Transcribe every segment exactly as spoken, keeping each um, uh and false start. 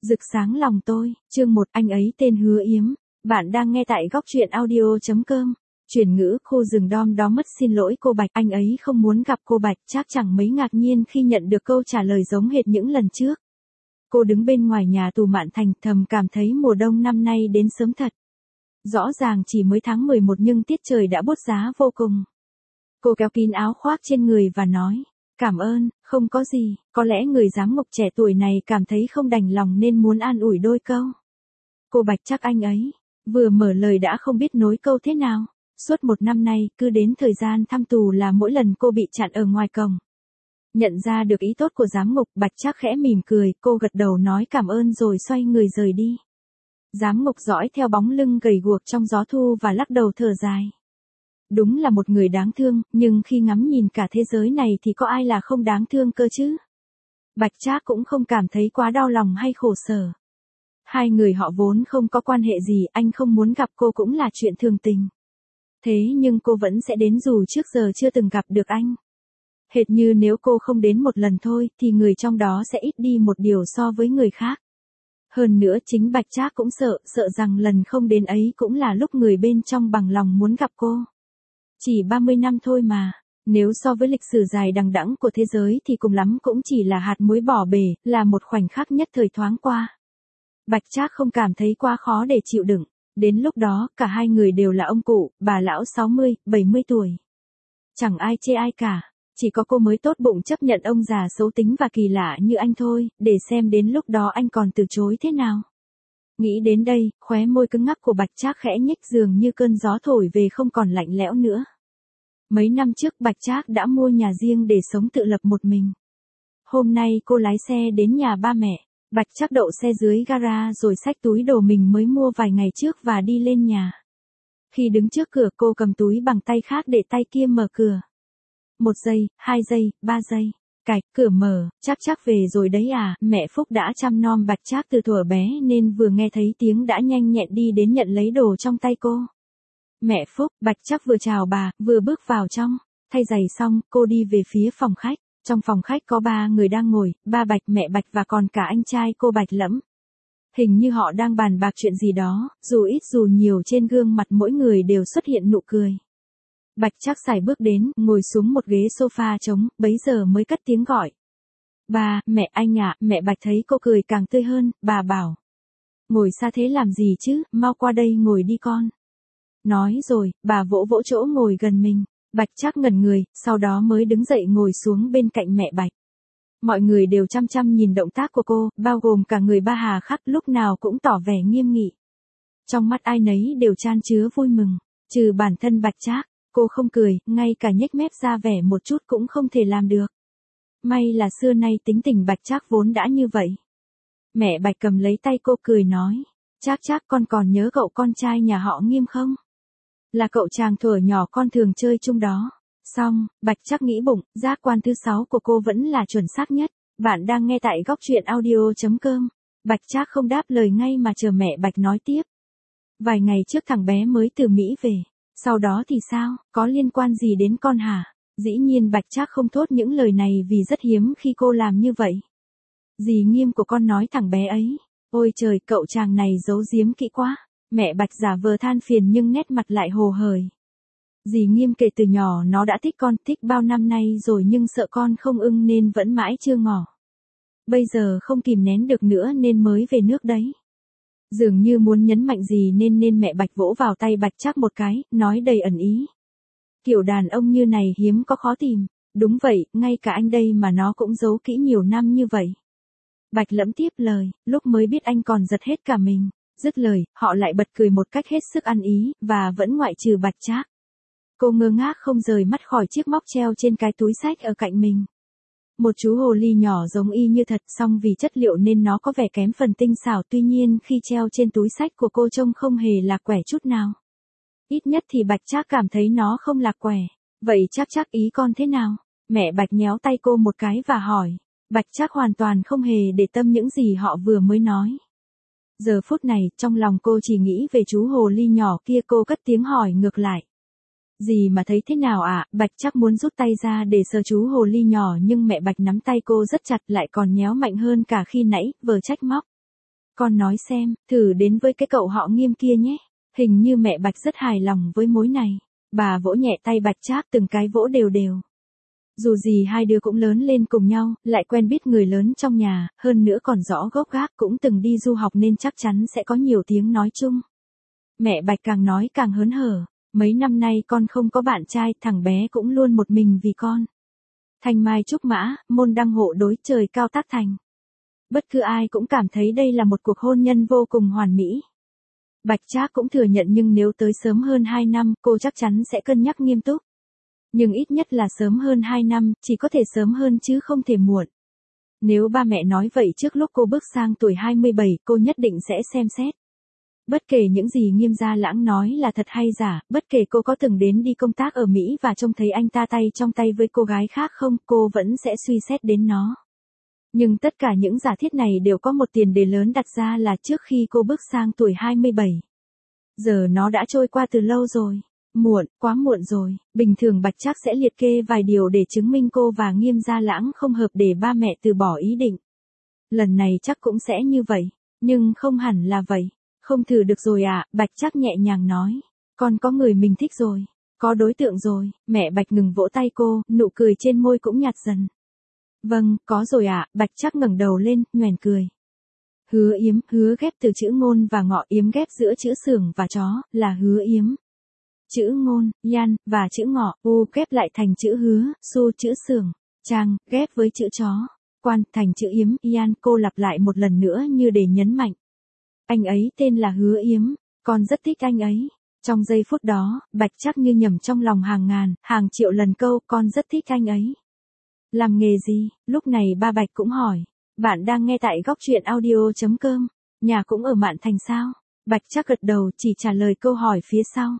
Rực sáng lòng tôi, chương một, anh ấy tên Hứa Yếm. Bạn đang nghe tại góc truyện audio.com. Chuyển ngữ, khu rừng đom đó mất xin lỗi cô Bạch, anh ấy không muốn gặp cô Bạch, chắc chẳng mấy ngạc nhiên khi nhận được câu trả lời giống hệt những lần trước. Cô đứng bên ngoài nhà tù Mạn Thành thầm cảm thấy mùa đông năm nay đến sớm thật. Rõ ràng chỉ mới tháng mười một nhưng tiết trời đã bút giá vô cùng. Cô kéo kín áo khoác trên người và nói, cảm ơn, không có gì, có lẽ người giám ngục trẻ tuổi này cảm thấy không đành lòng nên muốn an ủi đôi câu. Cô Bạch chắc anh ấy, vừa mở lời đã không biết nối câu thế nào. Suốt một năm nay, cứ đến thời gian thăm tù là mỗi lần cô bị chặn ở ngoài cổng. Nhận ra được ý tốt của giám ngục, Bạch Trác khẽ mỉm cười, cô gật đầu nói cảm ơn rồi xoay người rời đi. Giám ngục dõi theo bóng lưng gầy guộc trong gió thu và lắc đầu thở dài. Đúng là một người đáng thương, nhưng khi ngắm nhìn cả thế giới này thì có ai là không đáng thương cơ chứ? Bạch Trác cũng không cảm thấy quá đau lòng hay khổ sở. Hai người họ vốn không có quan hệ gì, anh không muốn gặp cô cũng là chuyện thường tình. Thế nhưng cô vẫn sẽ đến dù trước giờ chưa từng gặp được anh. Hệt như nếu cô không đến một lần thôi thì người trong đó sẽ ít đi một điều so với người khác. Hơn nữa chính Bạch Trác cũng sợ, sợ rằng lần không đến ấy cũng là lúc người bên trong bằng lòng muốn gặp cô. Chỉ ba mươi năm thôi mà, nếu so với lịch sử dài đằng đẵng của thế giới thì cùng lắm cũng chỉ là hạt muối bỏ bể, là một khoảnh khắc nhất thời thoáng qua. Bạch Trác không cảm thấy quá khó để chịu đựng, đến lúc đó cả hai người đều là ông cụ, bà lão sáu mươi, bảy mươi tuổi. Chẳng ai chê ai cả, chỉ có cô mới tốt bụng chấp nhận ông già xấu tính và kỳ lạ như anh thôi, để xem đến lúc đó anh còn từ chối thế nào. Nghĩ đến đây, khóe môi cứng ngắc của Bạch Trác khẽ nhếch dường như cơn gió thổi về không còn lạnh lẽo nữa. Mấy năm trước Bạch Trác đã mua nhà riêng để sống tự lập một mình. Hôm nay cô lái xe đến nhà ba mẹ, Bạch Trác đậu xe dưới gara rồi xách túi đồ mình mới mua vài ngày trước và đi lên nhà. Khi đứng trước cửa cô cầm túi bằng tay khác để tay kia mở cửa. Một giây, hai giây, ba giây. Cạch, cửa mở, Trác Trác về rồi đấy à, mẹ Phúc đã chăm nom Bạch Trác từ thuở bé nên vừa nghe thấy tiếng đã nhanh nhẹn đi đến nhận lấy đồ trong tay cô. Mẹ Phúc, Bạch Trác vừa chào bà, vừa bước vào trong, thay giày xong, cô đi về phía phòng khách. Trong phòng khách có ba người đang ngồi, ba Bạch, mẹ Bạch và còn cả anh trai cô Bạch lẫm. Hình như họ đang bàn bạc chuyện gì đó, dù ít dù nhiều trên gương mặt mỗi người đều xuất hiện nụ cười. Bạch Trác sải bước đến, ngồi xuống một ghế sofa trống, bấy giờ mới cất tiếng gọi. Ba, mẹ anh ạ, mẹ Bạch thấy cô cười càng tươi hơn, bà bảo. Ngồi xa thế làm gì chứ, mau qua đây ngồi đi con. Nói rồi, bà vỗ vỗ chỗ ngồi gần mình. Bạch Trác ngẩn người, sau đó mới đứng dậy ngồi xuống bên cạnh mẹ Bạch. Mọi người đều chăm chăm nhìn động tác của cô, bao gồm cả người ba Hà Khắc lúc nào cũng tỏ vẻ nghiêm nghị. Trong mắt ai nấy đều chan chứa vui mừng, trừ bản thân Bạch Trác, cô không cười, ngay cả nhếch mép ra vẻ một chút cũng không thể làm được. May là xưa nay tính tình Bạch Trác vốn đã như vậy. Mẹ Bạch cầm lấy tay cô cười nói, Trác Trác con còn nhớ cậu con trai nhà họ Nghiêm không? Là cậu chàng thuở nhỏ con thường chơi chung đó. Xong, Bạch Trác nghĩ bụng, giác quan thứ sáu của cô vẫn là chuẩn xác nhất. Bạn đang nghe tại góc truyện audio.com. Bạch Trác không đáp lời ngay mà chờ mẹ Bạch nói tiếp. Vài ngày trước thằng bé mới từ Mỹ về. Sau đó thì sao, có liên quan gì đến con hả? Dĩ nhiên Bạch Trác không thốt những lời này vì rất hiếm khi cô làm như vậy. Dì Nghiêm của con nói thằng bé ấy. Ôi trời, cậu chàng này giấu giếm kỹ quá. Mẹ Bạch giả vờ than phiền nhưng nét mặt lại hồ hởi. Dì Nghiêm kể từ nhỏ nó đã thích con, thích bao năm nay rồi nhưng sợ con không ưng nên vẫn mãi chưa ngỏ. Bây giờ không kìm nén được nữa nên mới về nước đấy. Dường như muốn nhấn mạnh gì nên nên mẹ Bạch vỗ vào tay Bạch Trác một cái, nói đầy ẩn ý. Kiểu đàn ông như này hiếm có khó tìm. Đúng vậy, ngay cả anh đây mà nó cũng giấu kỹ nhiều năm như vậy. Bạch lẫm tiếp lời, lúc mới biết anh còn giật hết cả mình. Dứt lời, họ lại bật cười một cách hết sức ăn ý, và vẫn ngoại trừ Bạch Trác. Cô ngơ ngác không rời mắt khỏi chiếc móc treo trên cái túi xách ở cạnh mình. Một chú hồ ly nhỏ giống y như thật, song vì chất liệu nên nó có vẻ kém phần tinh xảo, tuy nhiên khi treo trên túi xách của cô trông không hề lạc quẻ chút nào. Ít nhất thì Bạch Trác cảm thấy nó không lạc quẻ. Vậy Trác Trác ý con thế nào? Mẹ Bạch nhéo tay cô một cái và hỏi. Bạch Trác hoàn toàn không hề để tâm những gì họ vừa mới nói. Giờ phút này, trong lòng cô chỉ nghĩ về chú hồ ly nhỏ kia, cô cất tiếng hỏi ngược lại. Dì mà thấy thế nào ạ? À? Bạch Trác muốn rút tay ra để sờ chú hồ ly nhỏ nhưng mẹ Bạch nắm tay cô rất chặt lại còn nhéo mạnh hơn cả khi nãy, vờ trách móc. Con nói xem, thử đến với cái cậu họ Nghiêm kia nhé. Hình như mẹ Bạch rất hài lòng với mối này. Bà vỗ nhẹ tay Bạch Trác từng cái vỗ đều đều. Dù gì hai đứa cũng lớn lên cùng nhau, lại quen biết người lớn trong nhà, hơn nữa còn rõ gốc gác cũng từng đi du học nên chắc chắn sẽ có nhiều tiếng nói chung. Mẹ Bạch càng nói càng hớn hở. Mấy năm nay con không có bạn trai, thằng bé cũng luôn một mình vì con. Thanh mai trúc mã, môn đăng hộ đối, trời cao tác thành. Bất cứ ai cũng cảm thấy đây là một cuộc hôn nhân vô cùng hoàn mỹ. Bạch Trác cũng thừa nhận nhưng nếu tới sớm hơn hai năm, cô chắc chắn sẽ cân nhắc nghiêm túc. Nhưng ít nhất là sớm hơn hai năm, chỉ có thể sớm hơn chứ không thể muộn. Nếu ba mẹ nói vậy trước lúc cô bước sang tuổi hai mươi bảy, cô nhất định sẽ xem xét. Bất kể những gì Nghiêm Gia Lãng nói là thật hay giả, bất kể cô có từng đến đi công tác ở Mỹ và trông thấy anh ta tay trong tay với cô gái khác không, cô vẫn sẽ suy xét đến nó. Nhưng tất cả những giả thiết này đều có một tiền đề lớn đặt ra là trước khi cô bước sang tuổi hai mươi bảy. Giờ nó đã trôi qua từ lâu rồi. Muộn, quá muộn rồi. Bình thường Bạch Trác sẽ liệt kê vài điều để chứng minh cô và Nghiêm Gia Lãng không hợp để ba mẹ từ bỏ ý định. Lần này chắc cũng sẽ như vậy. Nhưng không hẳn là vậy. Không thử được rồi à, Bạch Trác nhẹ nhàng nói. Con có người mình thích rồi. Có đối tượng rồi. Mẹ Bạch ngừng vỗ tay cô, nụ cười trên môi cũng nhạt dần. Vâng, có rồi ạ, à, Bạch Trác ngẩng đầu lên, nhoẻn cười. Hứa Yếm, hứa ghép từ chữ ngôn và ngọ, yếm ghép giữa chữ xưởng và chó, là hứa yếm. Chữ ngôn, yan, và chữ ngọ, u ghép lại thành chữ hứa, su chữ xưởng, trang, ghép với chữ chó, quan, thành chữ yếm, yan, cô lặp lại một lần nữa như để nhấn mạnh. Anh ấy tên là Hứa Yếm, con rất thích anh ấy. Trong giây phút đó, Bạch Trác như nhầm trong lòng hàng ngàn, hàng triệu lần câu, con rất thích anh ấy. Làm nghề gì? Lúc này ba Bạch cũng hỏi. Bạn đang nghe tại góc truyện audio chấm com. Nhà cũng ở Mạn Thành sao? Bạch Trác gật đầu chỉ trả lời câu hỏi phía sau.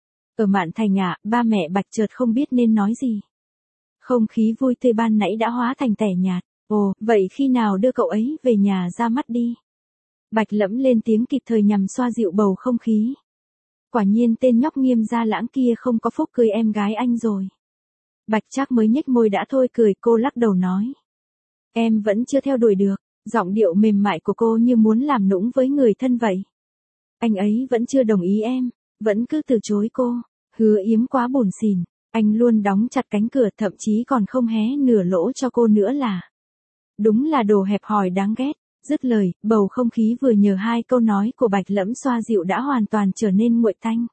Ở Mạn Thành à, ba mẹ Bạch chợt không biết nên nói gì. Không khí vui tươi ban nãy đã hóa thành tẻ nhạt. Ồ, vậy khi nào đưa cậu ấy về nhà ra mắt đi? Bạch Lẫm lên tiếng kịp thời nhằm xoa dịu bầu không khí. Quả nhiên tên nhóc Nghiêm Gia Lãng kia không có phúc cưới em gái anh rồi. Bạch Trác mới nhếch môi đã thôi cười, cô lắc đầu nói. Em vẫn chưa theo đuổi được, giọng điệu mềm mại của cô như muốn làm nũng với người thân vậy. Anh ấy vẫn chưa đồng ý em, vẫn cứ từ chối cô. Hứa Yếm quá buồn xỉn, anh luôn đóng chặt cánh cửa, thậm chí còn không hé nửa lỗ cho cô nữa là. Đúng là đồ hẹp hòi đáng ghét. Dứt lời, bầu không khí vừa nhờ hai câu nói của Bạch Lẫm xoa dịu đã hoàn toàn trở nên nguội tanh.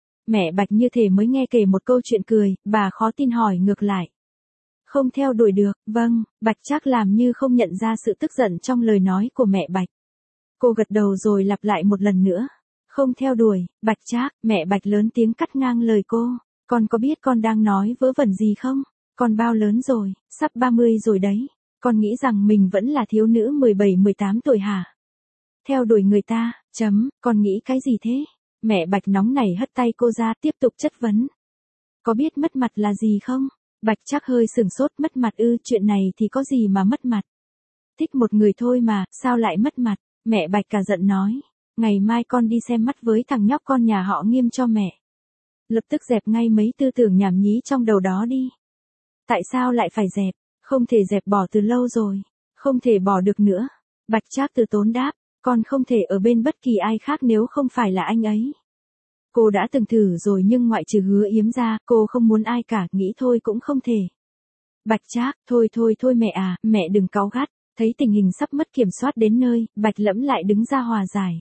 Mẹ Bạch như thể mới nghe kể một câu chuyện cười, bà khó tin hỏi ngược lại. Không theo đuổi được, vâng, Bạch Trác làm như không nhận ra sự tức giận trong lời nói của mẹ Bạch. Cô gật đầu rồi lặp lại một lần nữa. Không theo đuổi, Bạch Trác, mẹ Bạch lớn tiếng cắt ngang lời cô. Con có biết con đang nói vớ vẩn gì không? Con bao lớn rồi, sắp ba mươi rồi đấy. Con nghĩ rằng mình vẫn là thiếu nữ mười bảy mười tám tuổi hả? Theo đuổi người ta, chấm, con nghĩ cái gì thế? Mẹ Bạch nóng nảy hất tay cô ra tiếp tục chất vấn. Có biết mất mặt là gì không? Bạch Trác hơi sửng sốt, mất mặt ư, chuyện này thì có gì mà mất mặt? Thích một người thôi mà, sao lại mất mặt? Mẹ Bạch cả giận nói. Ngày mai con đi xem mắt với thằng nhóc con nhà họ Nghiêm cho mẹ. Lập tức dẹp ngay mấy tư tưởng nhảm nhí trong đầu đó đi. Tại sao lại phải dẹp? Không thể dẹp bỏ từ lâu rồi. Không thể bỏ được nữa. Bạch Trác từ tốn đáp. Con không thể ở bên bất kỳ ai khác nếu không phải là anh ấy. Cô đã từng thử rồi nhưng ngoại trừ Hứa Yếm ra, cô không muốn ai cả, nghĩ thôi cũng không thể. Bạch Trác, thôi thôi thôi mẹ à, mẹ đừng cáu gắt. Thấy tình hình sắp mất kiểm soát đến nơi, Bạch Lẫm lại đứng ra hòa giải.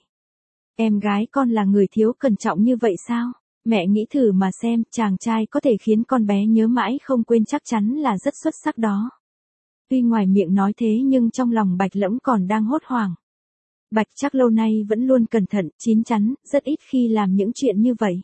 Em gái con là người thiếu cẩn trọng như vậy sao? Mẹ nghĩ thử mà xem, chàng trai có thể khiến con bé nhớ mãi không quên chắc chắn là rất xuất sắc đó. Tuy ngoài miệng nói thế nhưng trong lòng Bạch Lẫm còn đang hốt hoảng. Bạch Trác lâu nay vẫn luôn cẩn thận, chín chắn, rất ít khi làm những chuyện như vậy.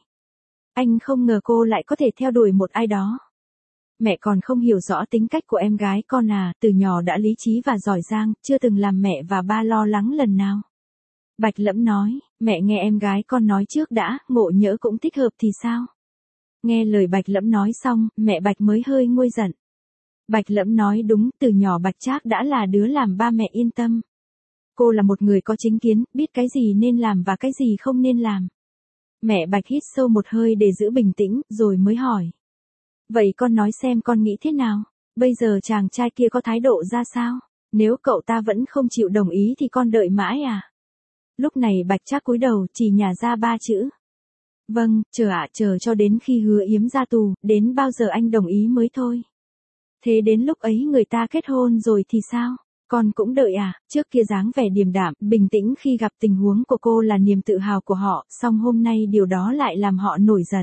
Anh không ngờ cô lại có thể theo đuổi một ai đó. Mẹ còn không hiểu rõ tính cách của em gái con à, từ nhỏ đã lý trí và giỏi giang, chưa từng làm mẹ và ba lo lắng lần nào. Bạch Lẫm nói, mẹ nghe em gái con nói trước đã, ngộ nhỡ cũng thích hợp thì sao? Nghe lời Bạch Lẫm nói xong, mẹ Bạch mới hơi nguôi giận. Bạch Lẫm nói đúng, từ nhỏ Bạch Trác đã là đứa làm ba mẹ yên tâm. Cô là một người có chính kiến, biết cái gì nên làm và cái gì không nên làm. Mẹ Bạch hít sâu một hơi để giữ bình tĩnh, rồi mới hỏi. Vậy con nói xem con nghĩ thế nào? Bây giờ chàng trai kia có thái độ ra sao? Nếu cậu ta vẫn không chịu đồng ý thì con đợi mãi à? Lúc này Bạch Trác cúi đầu chỉ nhả ra ba chữ. Vâng, chờ ạ, chờ cho đến khi Hứa Yếm ra tù, đến bao giờ anh đồng ý mới thôi. Thế đến lúc ấy người ta kết hôn rồi thì sao? Con cũng đợi à? Trước kia dáng vẻ điềm đạm, bình tĩnh khi gặp tình huống của cô là niềm tự hào của họ, song hôm nay điều đó lại làm họ nổi giận.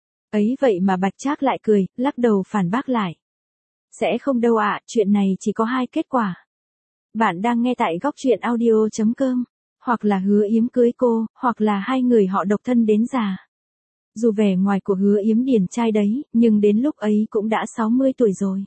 Ấy vậy mà Bạch Trác lại cười, lắc đầu phản bác lại. Sẽ không đâu ạ, chuyện này chỉ có hai kết quả. Bạn đang nghe tại góc truyện audio chấm com, hoặc là Hứa Yếm cưới cô, hoặc là hai người họ độc thân đến già. Dù vẻ ngoài của Hứa Yếm điển trai đấy, nhưng đến lúc ấy cũng đã sáu mươi tuổi rồi.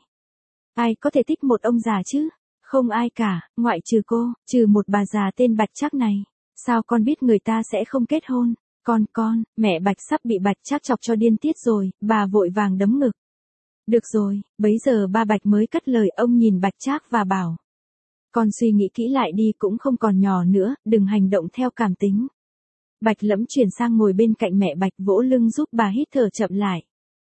Ai có thể thích một ông già chứ? Không ai cả, ngoại trừ cô, trừ một bà già tên Bạch Trác này. Sao con biết người ta sẽ không kết hôn? Con, con, mẹ Bạch sắp bị Bạch Trác chọc cho điên tiết rồi, bà vội vàng đấm ngực. Được rồi, bấy giờ ba Bạch mới cất lời, ông nhìn Bạch Trác và bảo. Con suy nghĩ kỹ lại đi, cũng không còn nhỏ nữa, đừng hành động theo cảm tính. Bạch Lẫm chuyển sang ngồi bên cạnh mẹ Bạch, vỗ lưng giúp bà hít thở chậm lại.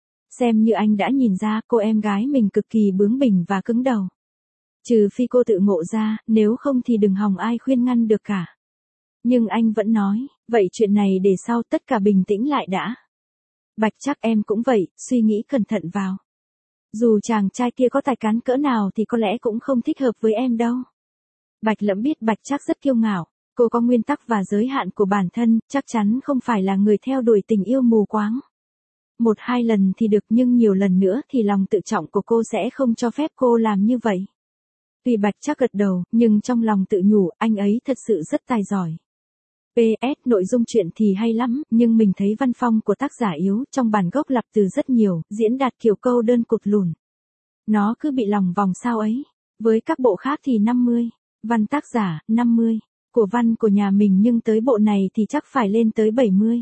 Xem như anh đã nhìn ra cô em gái mình cực kỳ bướng bỉnh và cứng đầu. Trừ phi cô tự ngộ ra, nếu không thì đừng hòng ai khuyên ngăn được cả. Nhưng anh vẫn nói, vậy chuyện này để sau, tất cả bình tĩnh lại đã. Bạch Trác em cũng vậy, suy nghĩ cẩn thận vào. Dù chàng trai kia có tài cán cỡ nào thì có lẽ cũng không thích hợp với em đâu. Bạch Lẫm biết Bạch Trác rất kiêu ngạo, cô có nguyên tắc và giới hạn của bản thân, chắc chắn không phải là người theo đuổi tình yêu mù quáng. Một hai lần thì được, nhưng nhiều lần nữa thì lòng tự trọng của cô sẽ không cho phép cô làm như vậy. Tuy Bạch Trác gật đầu, nhưng trong lòng tự nhủ, anh ấy thật sự rất tài giỏi. pê ét Nội dung truyện thì hay lắm, nhưng mình thấy văn phong của tác giả yếu, trong bản gốc lặp từ rất nhiều, diễn đạt kiểu câu đơn cụt lùn. Nó cứ bị lòng vòng sao ấy. Với các bộ khác thì năm mươi, văn tác giả, năm mươi, của văn của nhà mình, nhưng tới bộ này thì chắc phải lên tới bảy mươi.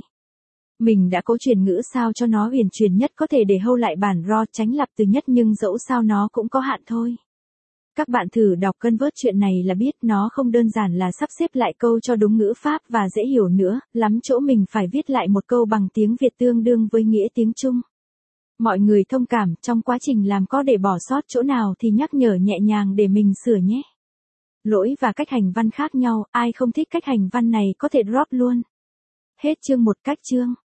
Mình đã cố chuyển ngữ sao cho nó uyển chuyển nhất có thể để hâu lại bản raw, tránh lặp từ nhất, nhưng dẫu sao nó cũng có hạn thôi. Các bạn thử đọc convert chuyện này là biết nó không đơn giản là sắp xếp lại câu cho đúng ngữ pháp và dễ hiểu nữa, lắm chỗ mình phải viết lại một câu bằng tiếng Việt tương đương với nghĩa tiếng Trung. Mọi người thông cảm, trong quá trình làm có để bỏ sót chỗ nào thì nhắc nhở nhẹ nhàng để mình sửa nhé. Lỗi và cách hành văn khác nhau, ai không thích cách hành văn này có thể drop luôn. Hết chương một. Cách chương